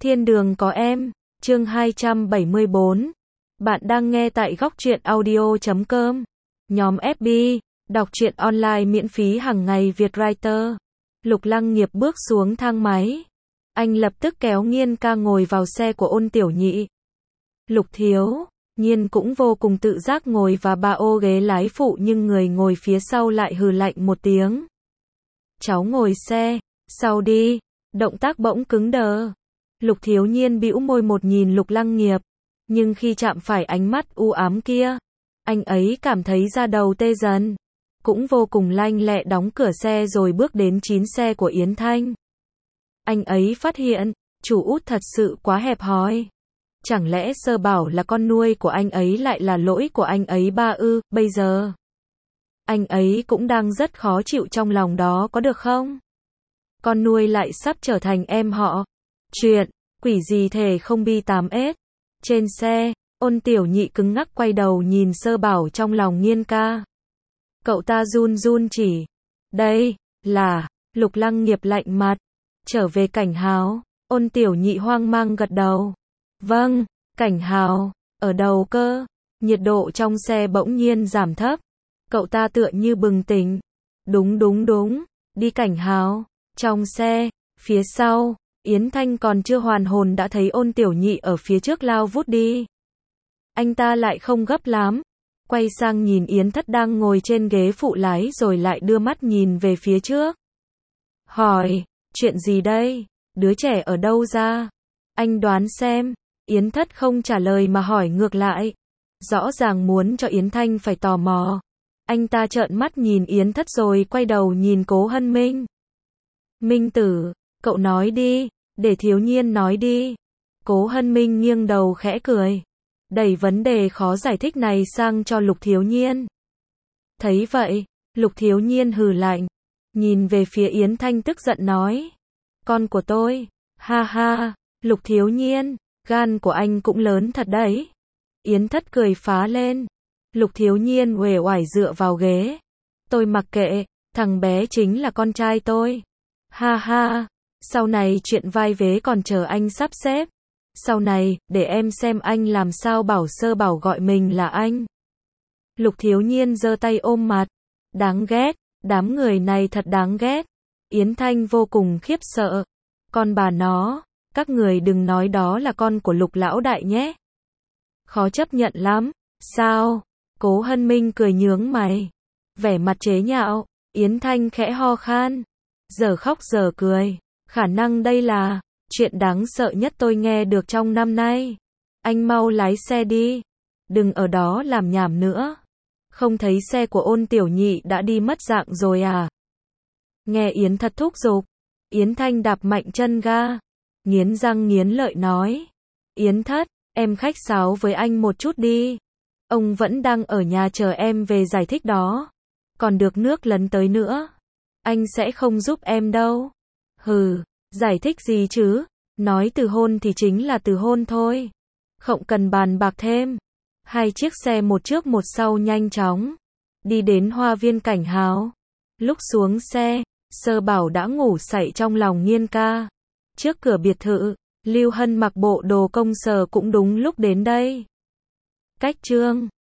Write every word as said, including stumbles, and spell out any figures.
Thiên đường có em, chương hai trăm bảy mươi bốn. Bạn đang nghe tại góc truyện audio chấm com. Nhóm ép bê, đọc truyện online miễn phí hàng ngày Việt Writer. Lục Lăng Nghiệp bước xuống thang máy. Anh lập tức kéo Nhiên ca ngồi vào xe của Ôn Tiểu Nhị. Lục Thiếu, Nhiên cũng vô cùng tự giác ngồi vào ba ô ghế lái phụ nhưng người ngồi phía sau lại hừ lạnh một tiếng. Cháu ngồi xe, sau đi, động tác bỗng cứng đờ. Lục Thiếu Nhiên bĩu môi một nhìn Lục Lăng Nghiệp, nhưng khi chạm phải ánh mắt u ám kia, anh ấy cảm thấy da đầu tê dần, cũng vô cùng lanh lẹ đóng cửa xe rồi bước đến chín xe của Yến Thanh. Anh ấy phát hiện, chủ út thật sự quá hẹp hòi. Chẳng lẽ Sơ Bảo là con nuôi của anh ấy lại là lỗi của anh ấy ba ư, bây giờ anh ấy cũng đang rất khó chịu trong lòng đó có được không? Con nuôi lại sắp trở thành em họ. Chuyện, quỷ gì thể không bi tám ết. Trên xe, Ôn Tiểu Nhị cứng ngắc quay đầu nhìn Sơ Bảo trong lòng Nhiên ca. Cậu ta run run chỉ. Đây, là, Lục Lăng Nghiệp lạnh mặt. Trở về Cảnh Hào, Ôn Tiểu Nhị hoang mang gật đầu. Vâng, Cảnh Hào, ở đâu cơ? Nhiệt độ trong xe bỗng nhiên giảm thấp. Cậu ta tựa như bừng tỉnh. Đúng đúng đúng, đi Cảnh Hào. Trong xe, phía sau, Yến Thanh còn chưa hoàn hồn đã thấy Ôn Tiểu Nhị ở phía trước lao vút đi. Anh ta lại không gấp lắm, quay sang nhìn Yến Thất đang ngồi trên ghế phụ lái rồi lại đưa mắt nhìn về phía trước. Hỏi, chuyện gì đây? Đứa trẻ ở đâu ra? Anh đoán xem. Yến Thất không trả lời mà hỏi ngược lại. Rõ ràng muốn cho Yến Thanh phải tò mò. Anh ta trợn mắt nhìn Yến Thất rồi quay đầu nhìn Cố Hân Minh. Minh Tử, cậu nói đi, để Thiếu Nhiên nói đi. Cố Hân Minh nghiêng đầu khẽ cười, đẩy vấn đề khó giải thích này sang cho Lục Thiếu Nhiên. Thấy vậy, Lục Thiếu Nhiên hừ lạnh, nhìn về phía Yến Thanh tức giận nói. Con của tôi, ha ha, Lục Thiếu Nhiên, gan của anh cũng lớn thật đấy. Yến Thất cười phá lên. Lục Thiếu Nhiên uể oải dựa vào ghế. Tôi mặc kệ, thằng bé chính là con trai tôi. Ha ha, sau này chuyện vai vế còn chờ anh sắp xếp. Sau này, để em xem anh làm sao bảo Sơ Bảo gọi mình là anh. Lục Thiếu Nhiên giơ tay ôm mặt. Đáng ghét, đám người này thật đáng ghét. Yến Thanh vô cùng khiếp sợ. Con bà nó, các người đừng nói đó là con của Lục lão đại nhé. Khó chấp nhận lắm, sao? Cố Hân Minh cười nhướng mày, vẻ mặt chế nhạo. Yến Thanh khẽ ho khan, giờ khóc giờ cười. Khả năng đây là chuyện đáng sợ nhất tôi nghe được trong năm nay. Anh mau lái xe đi, đừng ở đó làm nhảm nữa. Không thấy xe của Ôn Tiểu Nhị đã đi mất dạng rồi à? Nghe Yến Thất thúc giục, Yến Thanh đạp mạnh chân ga, nghiến răng nghiến lợi nói. Yến Thất, em khách sáo với anh một chút đi. Ông vẫn đang ở nhà chờ em về giải thích đó. Còn được nước lấn tới nữa, anh sẽ không giúp em đâu. Hừ, giải thích gì chứ? Nói từ hôn thì chính là từ hôn thôi. Không cần bàn bạc thêm. Hai chiếc xe một trước một sau nhanh chóng đi đến Hoa Viên Cảnh Hào. Lúc xuống xe, Sơ Bảo đã ngủ sậy trong lòng Nhiên ca. Trước cửa biệt thự, Lưu Hân mặc bộ đồ công sở cũng đúng lúc đến đây. Cách chương